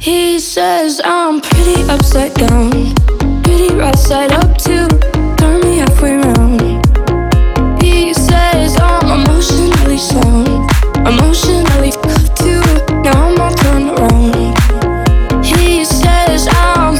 He says I'm pretty upside down, pretty right side up too. Turn me halfway round. He says I'm emotionally sound, emotionally cuffed too. Now I'm all turned around. He says I'm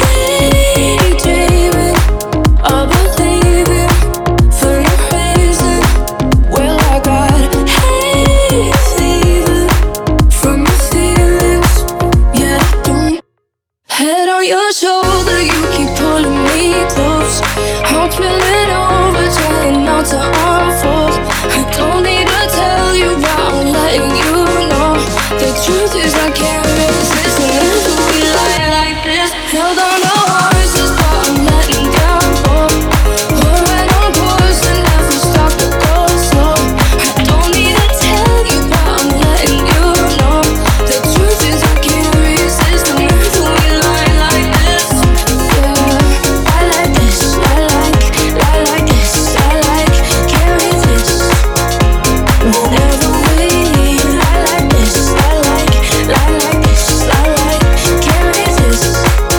daydreaming about leaving for no reason. Well, I got hay fever from my feelings. Yeah, I don't. Head on your shoulder, you keep pulling me close. I'm spilling over, trying not to unfold. I don't need to tell you, but I'm letting you know. The truth is I can't resist whenever we lie like this. Held on to horses, but I'm letting them go. We're right on course and never stop to go slow. I don't need to tell you, but I'm letting you know. The truth is I can't resist whenever we lie like this. Yeah, I like this, I like this, I like, can't resist. Whenever we, I like this, I like this, I like, can't resist.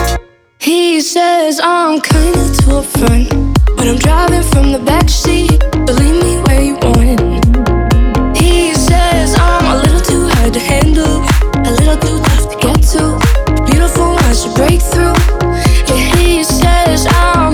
He says I'm kinda too upfront when I'm driving from the backseat. Believe me where you want. He says I'm a little too hard to handle, a little too tough to get to. Beautiful, I should break through. Yeah, he says I'm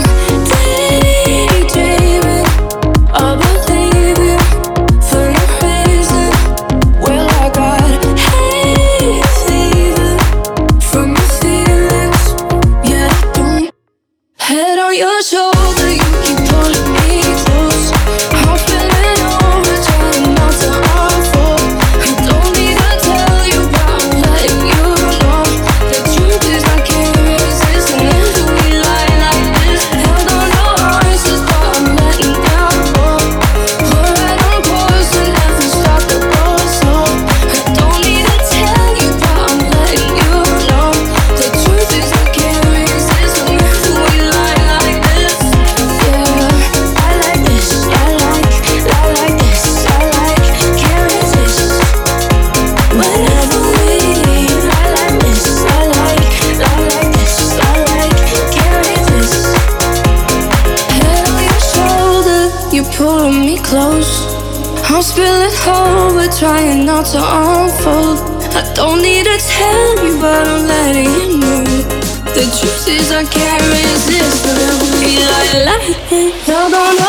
daydreaming about leaving for no reason. Well, I got hay fever from my feelings. Yeah, I don't. Head on your shoulder, you keep pulling me close. I'm spilling over, trying not to unfold. I don't need to tell you, but I'm letting you know. The truth is I can't resist whenever we lie like this. Held on to horses, but I'm letting them go. We're right on course and never stop to go slow. I don't need to tell you, but I'm letting you know. The truth is I can't resist whenever we lie like this. Yeah, I like this, I like this, I like, can't resist. Whenever we, I like this, I like this, I like, can't resist. Head on your shoulder, you pulling me close. I'm spilling over, trying not to unfold. I don't need to tell you, but I'm letting you know. The truth is I can't resist whenever we lie like this. Held on to